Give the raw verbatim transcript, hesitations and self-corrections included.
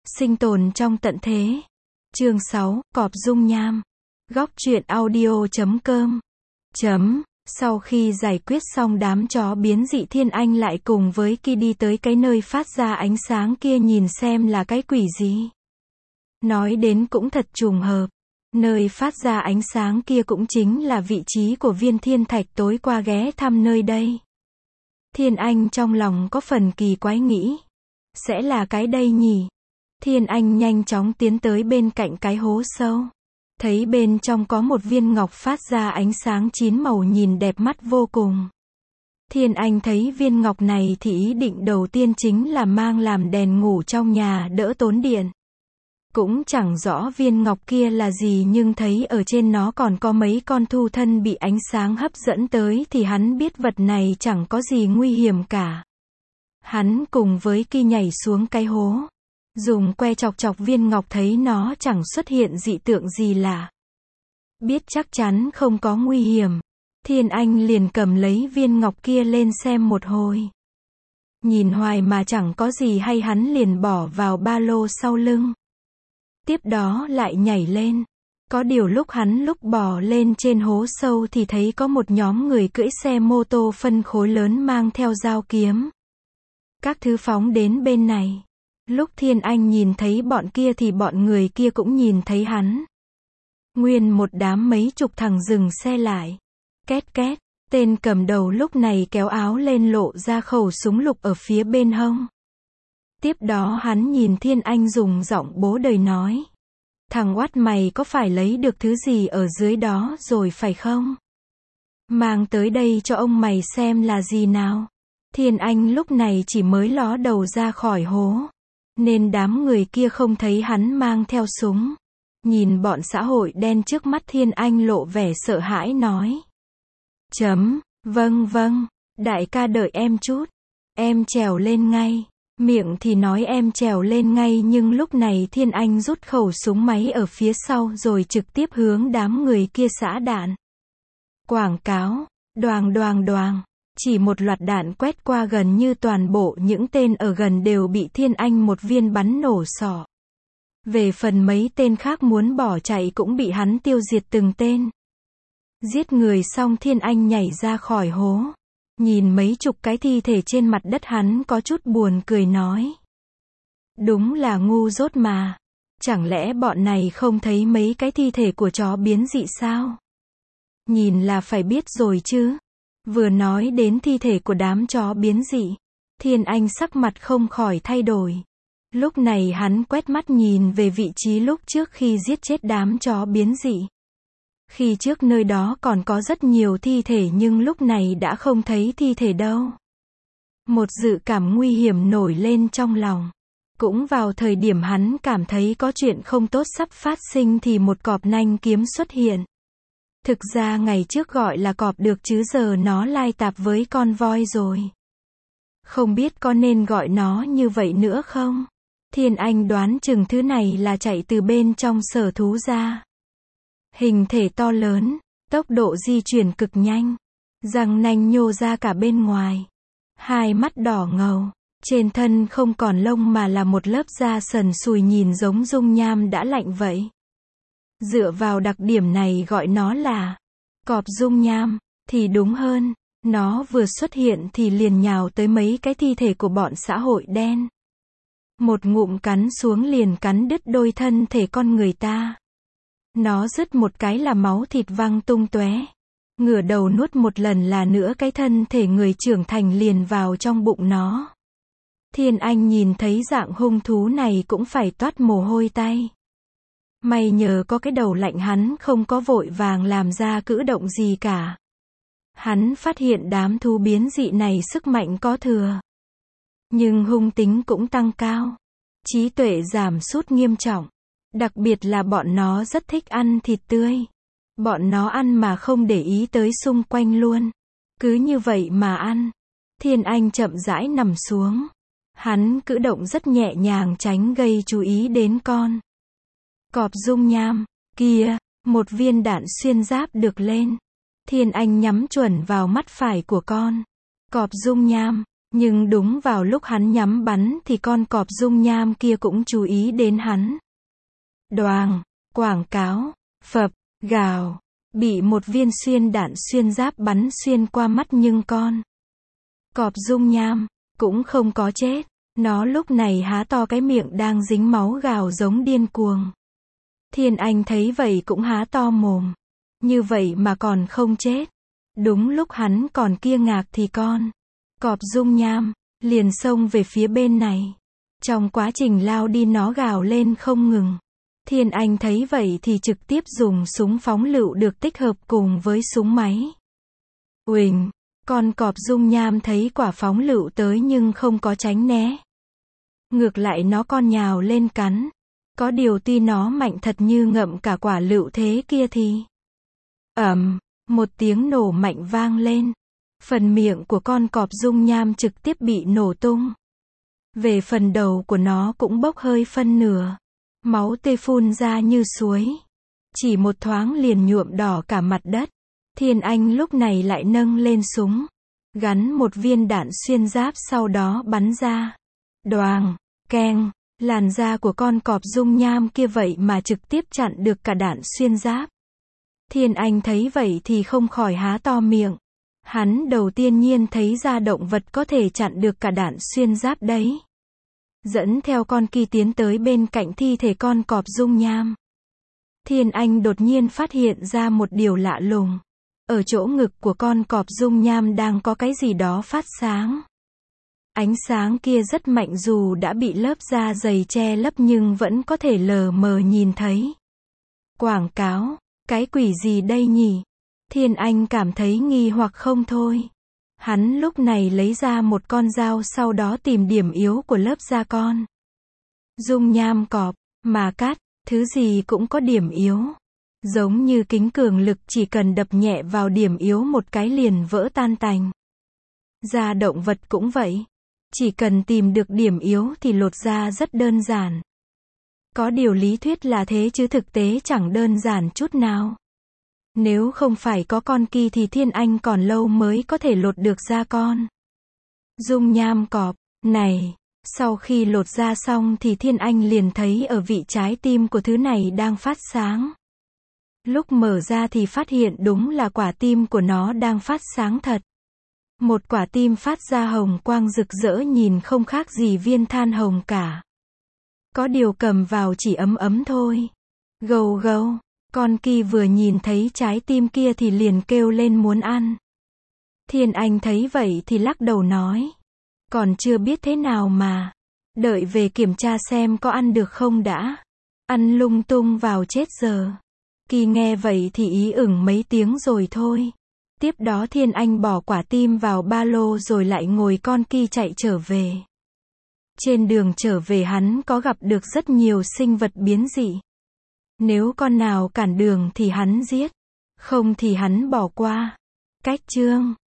Sinh tồn trong tận thế. Chương sáu, Cọp dung nham. Góc truyện audio chấm com. Chấm. Sau khi giải quyết xong đám chó biến dị, Thiên Anh lại cùng với Ki đi tới cái nơi phát ra ánh sáng kia nhìn xem là cái quỷ gì. Nói đến cũng thật trùng hợp. Nơi phát ra ánh sáng kia cũng chính là vị trí của viên thiên thạch tối qua ghé thăm nơi đây. Thiên Anh trong lòng có phần kỳ quái nghĩ. Sẽ là cái đây nhỉ? Thiên Anh nhanh chóng tiến tới bên cạnh cái hố sâu. Thấy bên trong có một viên ngọc phát ra ánh sáng chín màu nhìn đẹp mắt vô cùng. Thiên Anh thấy viên ngọc này thì ý định đầu tiên chính là mang làm đèn ngủ trong nhà đỡ tốn điện. Cũng chẳng rõ viên ngọc kia là gì, nhưng thấy ở trên nó còn có mấy con thu thân bị ánh sáng hấp dẫn tới thì hắn biết vật này chẳng có gì nguy hiểm cả. Hắn cùng với Ki nhảy xuống cái hố. Dùng que chọc chọc viên ngọc, thấy nó chẳng xuất hiện dị tượng gì lạ. Biết chắc chắn không có nguy hiểm. Thiên Anh liền cầm lấy viên ngọc kia lên xem một hồi. Nhìn hoài mà chẳng có gì hay, hắn liền bỏ vào ba lô sau lưng. Tiếp đó lại nhảy lên. Có điều lúc hắn lúc bò lên trên hố sâu thì thấy có một nhóm người cưỡi xe mô tô phân khối lớn mang theo dao kiếm. Các thứ phóng đến bên này. Lúc Thiên Anh nhìn thấy bọn kia thì bọn người kia cũng nhìn thấy hắn. Nguyên một đám mấy chục thằng dừng xe lại. Két két, tên cầm đầu lúc này kéo áo lên lộ ra khẩu súng lục ở phía bên hông. Tiếp đó hắn nhìn Thiên Anh dùng giọng bố đời nói. Thằng oát, mày có phải lấy được thứ gì ở dưới đó rồi phải không? Mang tới đây cho ông mày xem là gì nào. Thiên Anh lúc này chỉ mới ló đầu ra khỏi hố. Nên đám người kia không thấy hắn mang theo súng. Nhìn bọn xã hội đen trước mắt, Thiên Anh lộ vẻ sợ hãi nói. Chấm, vâng vâng, đại ca đợi em chút. Em trèo lên ngay. Miệng thì nói em trèo lên ngay, nhưng lúc này Thiên Anh rút khẩu súng máy ở phía sau rồi trực tiếp hướng đám người kia xả đạn. Quảng cáo, đoàng đoàng đoàng. Chỉ một loạt đạn quét qua, gần như toàn bộ những tên ở gần đều bị Thiên Anh một viên bắn nổ sọ. Về phần mấy tên khác muốn bỏ chạy cũng bị hắn tiêu diệt từng tên. Giết người xong, Thiên Anh nhảy ra khỏi hố. Nhìn mấy chục cái thi thể trên mặt đất, hắn có chút buồn cười nói. Đúng là ngu dốt mà. Chẳng lẽ bọn này không thấy mấy cái thi thể của chó biến dị sao? Nhìn là phải biết rồi chứ. Vừa nói đến thi thể của đám chó biến dị, Thiên Anh sắc mặt không khỏi thay đổi. Lúc này hắn quét mắt nhìn về vị trí lúc trước khi giết chết đám chó biến dị. Khi trước nơi đó còn có rất nhiều thi thể, nhưng lúc này đã không thấy thi thể đâu. Một dự cảm nguy hiểm nổi lên trong lòng. Cũng vào thời điểm hắn cảm thấy có chuyện không tốt sắp phát sinh thì một cọp nanh kiếm xuất hiện. Thực ra ngày trước gọi là cọp được chứ giờ nó lai tạp với con voi rồi. Không biết có nên gọi nó như vậy nữa không? Thiên Anh đoán chừng thứ này là chạy từ bên trong sở thú ra. Hình thể to lớn, tốc độ di chuyển cực nhanh, răng nanh nhô ra cả bên ngoài. Hai mắt đỏ ngầu, trên thân không còn lông mà là một lớp da sần sùi nhìn giống dung nham đã lạnh vậy. Dựa vào đặc điểm này gọi nó là cọp dung nham thì đúng hơn. Nó vừa xuất hiện thì liền nhào tới mấy cái thi thể của bọn xã hội đen. Một ngụm cắn xuống liền cắn đứt đôi thân thể con người ta. Nó rứt một cái là máu thịt văng tung tóe. Ngửa đầu nuốt một lần là nữa cái thân thể người trưởng thành liền vào trong bụng nó. Thiên Anh nhìn thấy dạng hung thú này cũng phải toát mồ hôi tay. May nhờ có cái đầu lạnh, hắn không có vội vàng làm ra cử động gì cả. Hắn phát hiện đám thú biến dị này sức mạnh có thừa, nhưng hung tính cũng tăng cao. Trí tuệ giảm sút nghiêm trọng. Đặc biệt là bọn nó rất thích ăn thịt tươi. Bọn nó ăn mà không để ý tới xung quanh luôn. Cứ như vậy mà ăn. Thiên Anh chậm rãi nằm xuống. Hắn cử động rất nhẹ nhàng tránh gây chú ý đến con cọp dung nham kia. Một viên đạn xuyên giáp được lên. Thiên Anh nhắm chuẩn vào mắt phải của con cọp dung nham. Nhưng đúng vào lúc hắn nhắm bắn thì con cọp dung nham kia cũng chú ý đến hắn. Đoàng, quảng cáo, phập, gào, bị một viên xuyên đạn xuyên giáp bắn xuyên qua mắt nhưng con cọp dung nham cũng không có chết. Nó lúc này há to cái miệng đang dính máu gào giống điên cuồng. Thiên Anh thấy vậy cũng há to mồm. Như vậy mà còn không chết. Đúng lúc hắn còn kia ngạc thì con cọp dung nham liền xông về phía bên này. Trong quá trình lao đi nó gào lên không ngừng. Thiên Anh thấy vậy thì trực tiếp dùng súng phóng lựu được tích hợp cùng với súng máy. Uỳnh, con cọp dung nham thấy quả phóng lựu tới nhưng không có tránh né. Ngược lại nó con nhào lên cắn. Có điều tuy nó mạnh thật như ngậm cả quả lựu thế kia thì ầm, một tiếng nổ mạnh vang lên. Phần miệng của con cọp dung nham trực tiếp bị nổ tung. Về phần đầu của nó cũng bốc hơi phân nửa. Máu tươi phun ra như suối. Chỉ một thoáng liền nhuộm đỏ cả mặt đất. Thiên Anh lúc này lại nâng lên súng. Gắn một viên đạn xuyên giáp sau đó bắn ra. Đoàng, keng, làn da của con cọp dung nham kia vậy mà trực tiếp chặn được cả đạn xuyên giáp. Thiên Anh thấy vậy thì không khỏi há to miệng. Hắn đầu tiên nhiên thấy ra động vật có thể chặn được cả đạn xuyên giáp đấy. Dẫn theo con kia tiến tới bên cạnh thi thể con cọp dung nham. Thiên Anh đột nhiên phát hiện ra một điều lạ lùng. Ở chỗ ngực của con cọp dung nham đang có cái gì đó phát sáng. Ánh sáng kia rất mạnh dù đã bị lớp da dày che lấp nhưng vẫn có thể lờ mờ nhìn thấy. Quảng cáo, cái quỷ gì đây nhỉ? Thiên Anh cảm thấy nghi hoặc không thôi. Hắn lúc này lấy ra một con dao sau đó tìm điểm yếu của lớp da con dung nham cọp, mà cắt, thứ gì cũng có điểm yếu. Giống như kính cường lực chỉ cần đập nhẹ vào điểm yếu một cái liền vỡ tan tành. Da động vật cũng vậy. Chỉ cần tìm được điểm yếu thì lột da rất đơn giản. Có điều lý thuyết là thế chứ thực tế chẳng đơn giản chút nào. Nếu không phải có con kia thì Thiên Anh còn lâu mới có thể lột được da con dung nham cọp này. Sau khi lột da xong thì Thiên Anh liền thấy ở vị trái tim của thứ này đang phát sáng. Lúc mở ra thì phát hiện đúng là quả tim của nó đang phát sáng thật. Một quả tim phát ra hồng quang rực rỡ nhìn không khác gì viên than hồng cả. Có điều cầm vào chỉ ấm ấm thôi. Gâu gâu, con kia vừa nhìn thấy trái tim kia thì liền kêu lên muốn ăn. Thiên Anh thấy vậy thì lắc đầu nói. Còn chưa biết thế nào mà. Đợi về kiểm tra xem có ăn được không đã. Ăn lung tung vào chết giờ. Kỳ nghe vậy thì ý ửng mấy tiếng rồi thôi. Tiếp đó Thiên Anh bỏ quả tim vào ba lô rồi lại ngồi con kia chạy trở về. Trên đường trở về hắn có gặp được rất nhiều sinh vật biến dị. Nếu con nào cản đường thì hắn giết. Không thì hắn bỏ qua. Cách chương